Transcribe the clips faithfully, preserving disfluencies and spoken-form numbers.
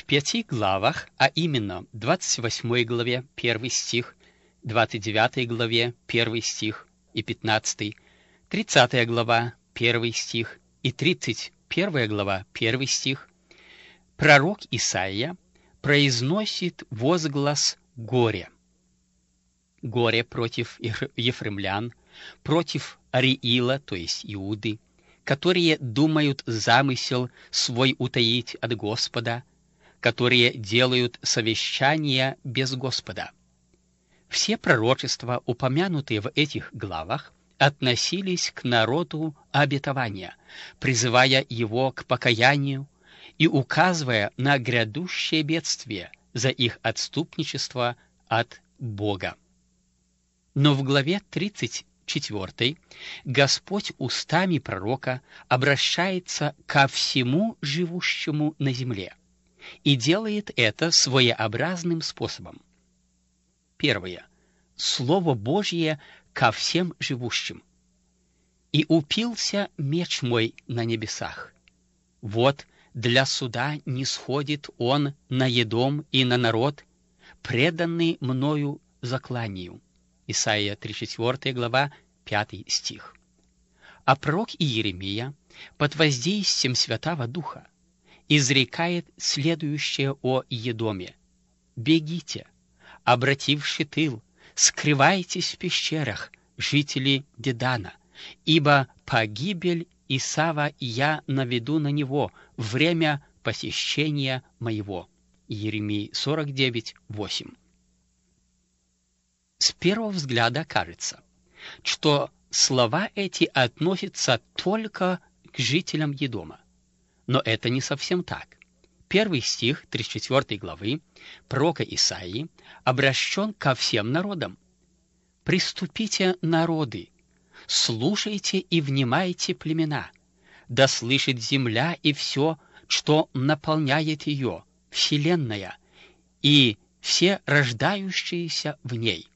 пяти главах, а именно двадцать восьмой главе первый стих, двадцать девятой главе первый стих и пятнадцатый, тридцатая глава первый стих и тридцать первая глава первый стих, пророк Исаия произносит возглас горя. Горе против ефремлян, против Ариила, то есть Иуды, которые думают замысел свой утаить от Господа, которые делают совещания без Господа. Все пророчества, упомянутые в этих главах, относились к народу обетования, призывая его к покаянию и указывая на грядущее бедствие за их отступничество от Бога. Но в главе тридцать четвёртой Господь устами пророка обращается ко всему живущему на земле и делает это своеобразным способом. Первое. Слово Божье ко всем живущим. «И упился меч мой на небесах. Вот для суда нисходит он на Едом и на народ, преданный мною закланию». Исайя тридцать четвёртая глава, пятый стих. А пророк Иеремия под воздействием Святого Духа изрекает следующее о Едоме: «Бегите, обративши тыл, скрывайтесь в пещерах, жители Дедана, ибо погибель Исава я наведу на него время посещения моего». Иеремии сорок девять, восемь. С первого взгляда кажется, что слова эти относятся только к жителям Едома. Но это не совсем так. Первый стих тридцать четвёртой главы пророка Исаии обращен ко всем народам. «Приступите, народы, слушайте и внимайте племена, да слышит земля и все, что наполняет ее, вселенная, и все рождающиеся в ней».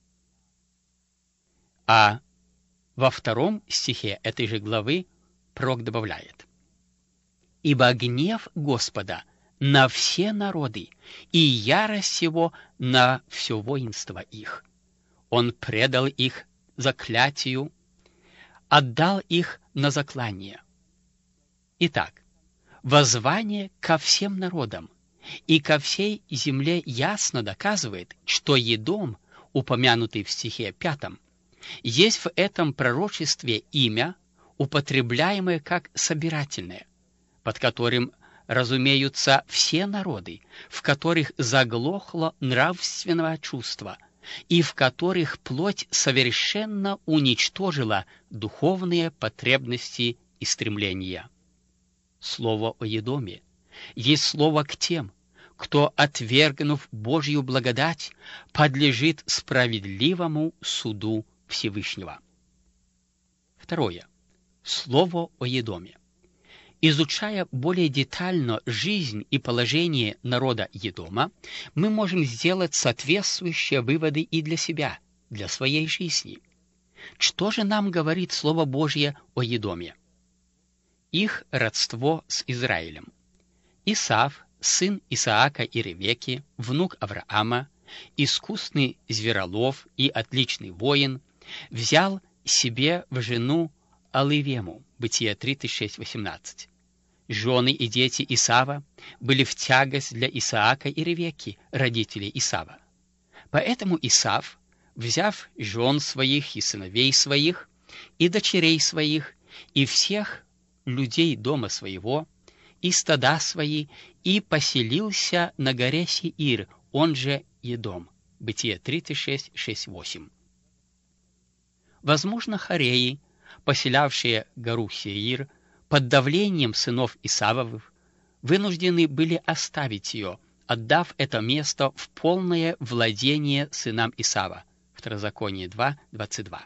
А во втором стихе этой же главы пророк добавляет: «Ибо гнев Господа на все народы, и ярость его на все воинство их. Он предал их заклятию, отдал их на заклание». Итак, воззвание ко всем народам и ко всей земле ясно доказывает, что Едом, упомянутый в стихе пятом, есть в этом пророчестве имя, употребляемое как собирательное, под которым разумеются все народы, в которых заглохло нравственное чувство и в которых плоть совершенно уничтожила духовные потребности и стремления. Слово о Едоме есть слово к тем, кто, отвергнув Божью благодать, подлежит справедливому суду Всевышнего. Второе. Слово о Едоме. Изучая более детально жизнь и положение народа Едома, мы можем сделать соответствующие выводы и для себя, для своей жизни. Что же нам говорит Слово Божье о Едоме? Их родство с Израилем. Исав, сын Исаака и Ревекки, внук Авраама, искусный зверолов и отличный воин, взял себе в жену Алывему, Бытие тридцать шесть, восемнадцать. Жены и дети Исава были в тягость для Исаака и Ревекки, родителей Исава. Поэтому Исав, взяв жен своих и сыновей своих, и дочерей своих, и всех людей дома своего, и стада свои, и поселился на горе Сеир, он же Едом. Бытие тридцать шесть, шесть, восемь. Возможно, хореи, поселявшие гору Сеир, под давлением сынов Исавовых, вынуждены были оставить ее, отдав это место в полное владение сынам Исава. Второзаконие два, двадцать два.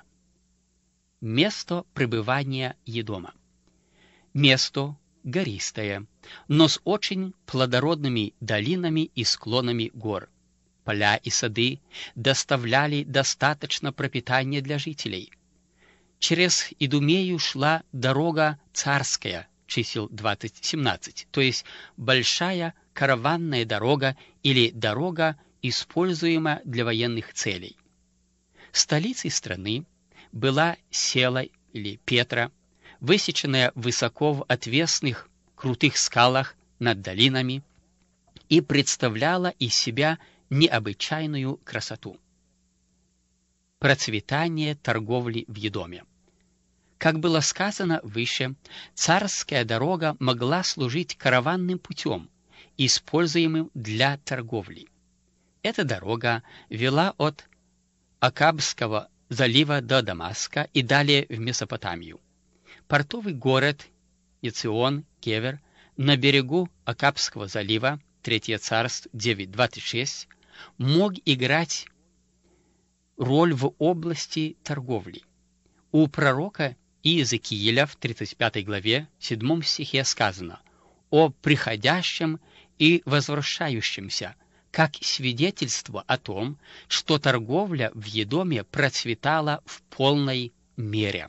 Место пребывания Едома. Место гористое, но с очень плодородными долинами и склонами гор. Поля и сады доставляли достаточно пропитания для жителей. Через Идумею шла дорога царская, чисел двадцать семнадцать, то есть большая караванная дорога или дорога, используемая для военных целей. Столицей страны была Села или Петра, высеченная высоко в отвесных крутых скалах над долинами, и представляла из себя необычайную красоту. Процветание торговли в Едоме. Как было сказано выше, царская дорога могла служить караванным путем, используемым для торговли. Эта дорога вела от Акабского залива до Дамаска и далее в Месопотамию. Портовый город Ицион, Кевер, на берегу Акабского залива, Третье царство девять двадцать шесть, мог играть роль в области торговли. У пророка Иезекииля в тридцать пятой главе, седьмом стихе сказано о приходящем и возвращающемся, как свидетельство о том, что торговля в Едоме процветала в полной мере.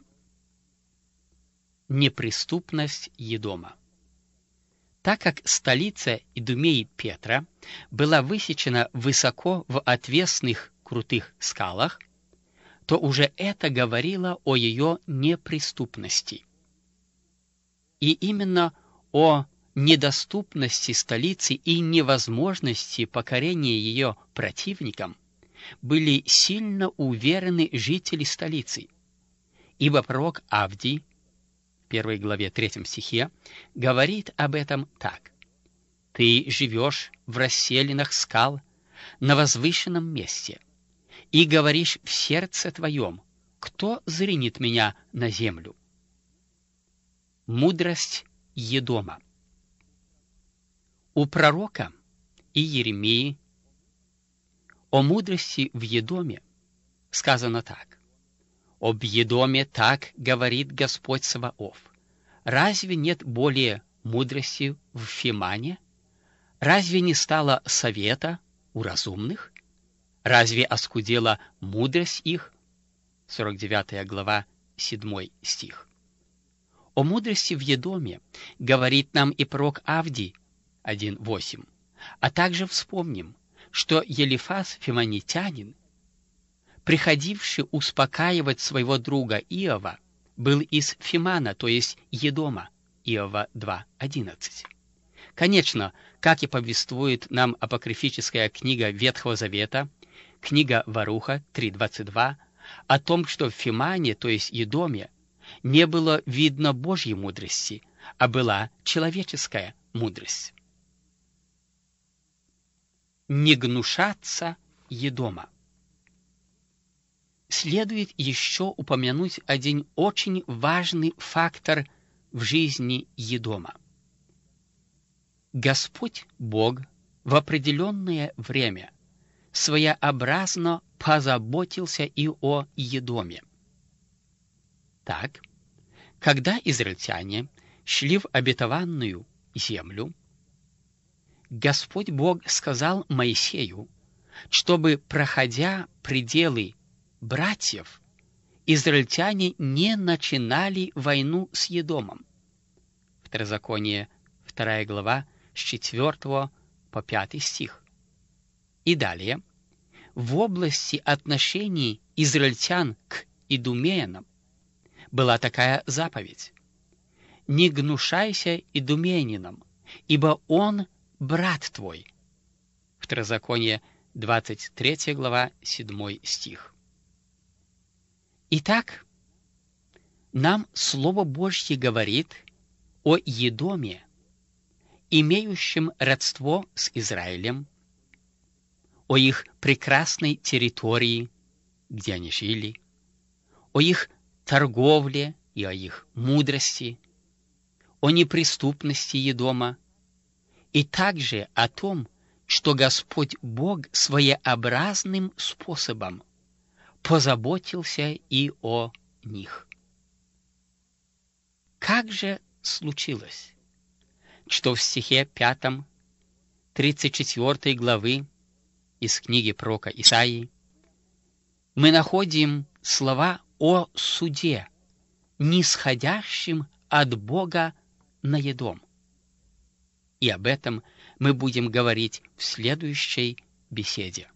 Неприступность Едома. Так как столица Идумеи Петра была высечена высоко в отвесных крутых скалах, то уже это говорило о ее неприступности. И именно о недоступности столицы и невозможности покорения ее противникам были сильно уверены жители столицы, ибо пророк Авдий в первой главе третьем стихе говорит об этом так: «Ты живешь в расселинах скал на возвышенном месте, и говоришь в сердце твоем: кто зринет меня на землю?» Мудрость Едома. У пророка Иеремии о мудрости в Едоме сказано так: «Об Едоме так говорит Господь Саваоф: разве нет более мудрости в Фимане? Разве не стало совета у разумных? Разве оскудела мудрость их?» сорок девятая глава, седьмой стих. О мудрости в Едоме говорит нам и пророк Авдий один восемь. А также вспомним, что Елифаз фиманитянин, приходивший успокаивать своего друга Иова, был из Фимана, то есть Едома, Иова два одиннадцать. Конечно, как и повествует нам апокрифическая книга Ветхого Завета, книга Варуха три двадцать два, о том, что в Фимане, то есть Едоме, не было видно Божьей мудрости, а была человеческая мудрость. Не гнушаться Едома. Следует еще упомянуть один очень важный фактор в жизни Едома. Господь Бог в определенное время своеобразно позаботился и о Едоме. Так, когда израильтяне шли в обетованную землю, Господь Бог сказал Моисею, чтобы, проходя пределы братьев, израильтяне не начинали войну с Едомом. Второзаконие, вторая глава, с четвёртого по пятый стих. И далее, в области отношений израильтян к идумеянам была такая заповедь: «Не гнушайся идумеянином, ибо он брат твой». Второзаконие, двадцать третья глава, седьмой стих. Итак, нам Слово Божье говорит о Едоме, имеющем родство с Израилем, о их прекрасной территории, где они жили, о их торговле и о их мудрости, о неприступности Едома, и также о том, что Господь Бог своеобразным способом позаботился и о них. Как же случилось, что в стихе пятом тридцать четвёртой главы из книги пророка Исаии мы находим слова о суде, нисходящем от Бога на Едом? И об этом мы будем говорить в следующей беседе.